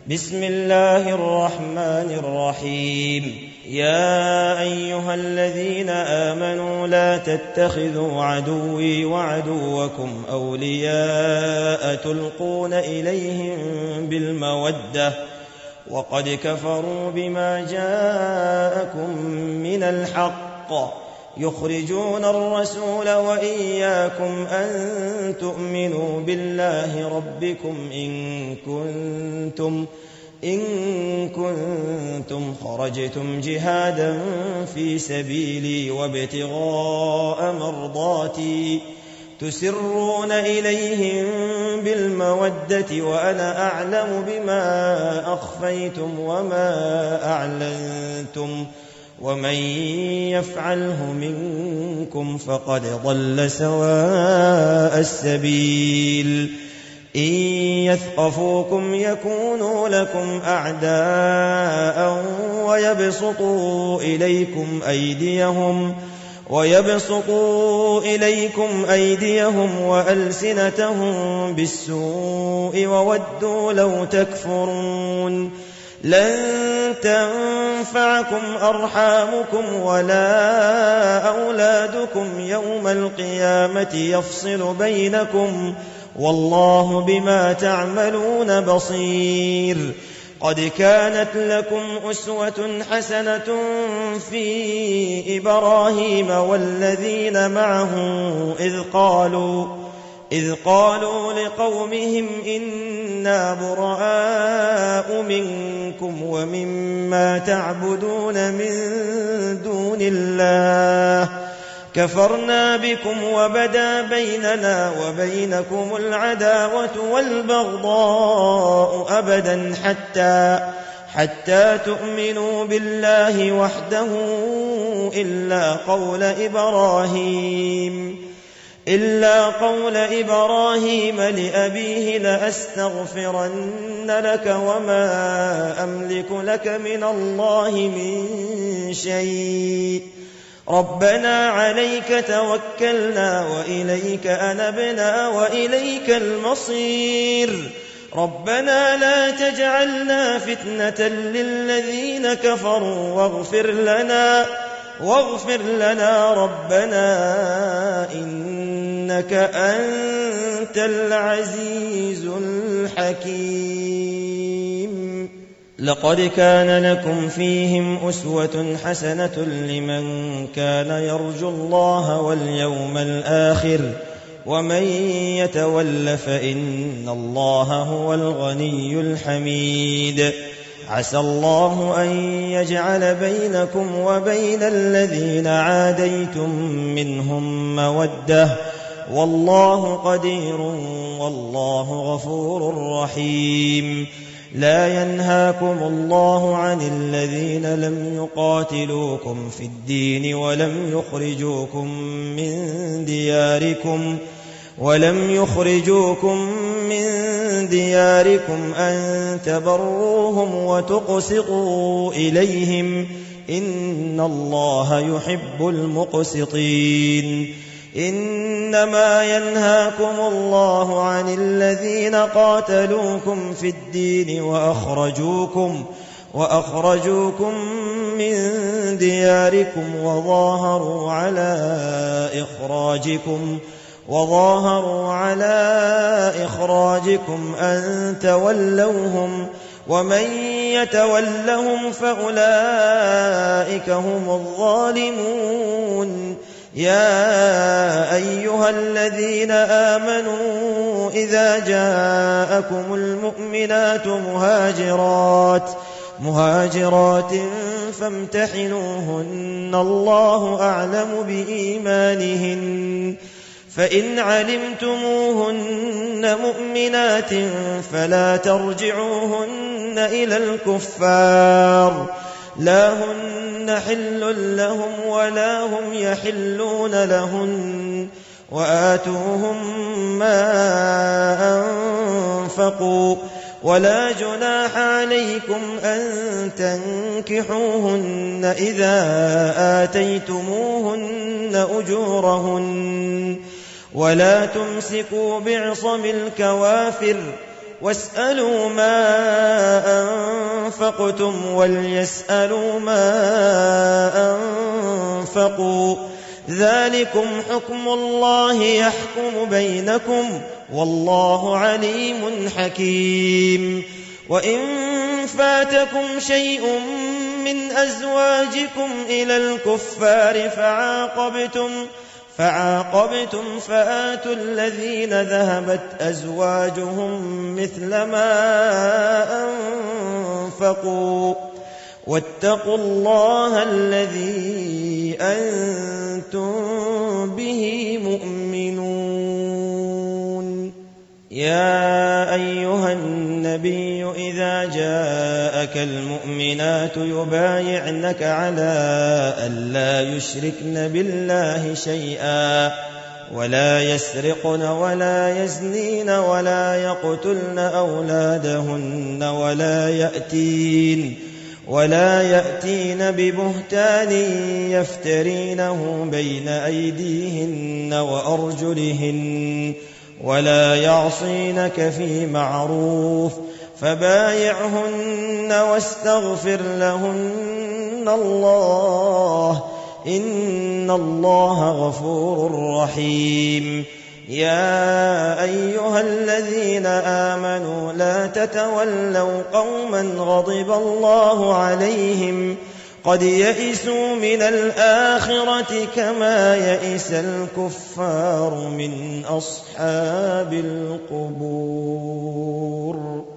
بسم الله الرحمن الرحيم. يا أيها الذين آمنوا لا تتخذوا عدوي وعدوكم أولياء تلقون إليهم بالمودة وقد كفروا بما جاءكم من الحق يخرجون الرسول وإياكم أن تؤمنوا بالله ربكم إن كنتم خرجتم جهادا في سبيلي وابتغاء مرضاتي تسرون إليهم بالمودة وأنا أعلم بما أخفيتم وما أعلنتم ومن يفعله منكم فقد ضل سواء السبيل. إن يثقفوكم يكونوا لكم أعداء ويبسطوا إليكم أيديهم وألسنتهم بالسوء وودوا لو تكفرون. لن تنفعكم أرحامكم ولا أولادكم يوم القيامة يفصل بينكم والله بما تعملون بصير. قد كانت لكم أسوة حسنة في إبراهيم والذين معه إذ قالوا لقومهم إنا براء منكم ومما تعبدون من دون الله كفرنا بكم وبدا بيننا وبينكم العداوة والبغضاء أبدا حتى تؤمنوا بالله وحده إلا قول إبراهيم لأبيه لأستغفرن لك وما أملك لك من الله من شيء ربنا عليك توكلنا وإليك أنبنا وإليك المصير. ربنا لا تجعلنا فتنة للذين كفروا واغفر لنا ربنا إنك أنت العزيز الحكيم. لقد كان لكم فيهم أسوة حسنة لمن كان يرجو الله واليوم الآخر ومن يتول فإن الله هو الغني الحميد. عسى الله أن يجعل بينكم وبين الذين عاديتم منهم مودة والله قدير والله غفور رحيم. لا ينهاكم الله عن الذين لم يقاتلوكم في الدين ولم يخرجوكم من دياركم أن تبروهم وتقسطوا إليهم إن الله يحب المقسطين. إنما ينهاكم الله عن الذين قاتلوكم في الدين وأخرجوكم من دياركم وظاهروا على إخراجكم أن تولوهم ومن يتولهم فأولئك هم الظالمون. يا أيها الذين آمنوا إذا جاءكم المؤمنات مهاجرات فامتحنوهن الله أعلم بإيمانهن فإن علمتموهن مؤمنات فلا ترجعوهن إلى الكفار لا هن حل لهم ولا هم يحلون لهن وآتوهم ما أنفقوا ولا جناح عليكم أن تنكحوهن إذا آتيتموهن أجورهن ولا تمسكوا بعصم الكوافر واسألوا ما أنفقتم وليسألوا ما أنفقوا ذلكم حكم الله يحكم بينكم والله عليم حكيم وإن فاتكم شيء من أزواجكم إلى الكفار فعاقبتم فآتوا الذين ذهبت أزواجهم مثل ما أنفقوا واتقوا الله الذي أنتم به مؤمنون. يا أيها النبي إذا جاءك المؤمنات يبايعنك على ألا يشركن بالله شيئا ولا يسرقن ولا يزنين ولا يقتلن أولادهن ولا يأتين ببهتان يفترينه بين أيديهن وأرجلهن ولا يعصينك في معروف فبايعهن واستغفر لهن الله إن الله غفور رحيم. يا أيها الذين آمنوا لا تتولوا قوما غضب الله عليهم قد يئسوا من الآخرة كما يئس الكفار من أصحاب القبور.